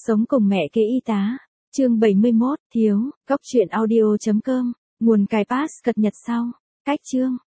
sống cùng mẹ kế y tá. Chương 71, thiếu, góc truyện audio.com, nguồn cài pass cập nhật sau. Cách chương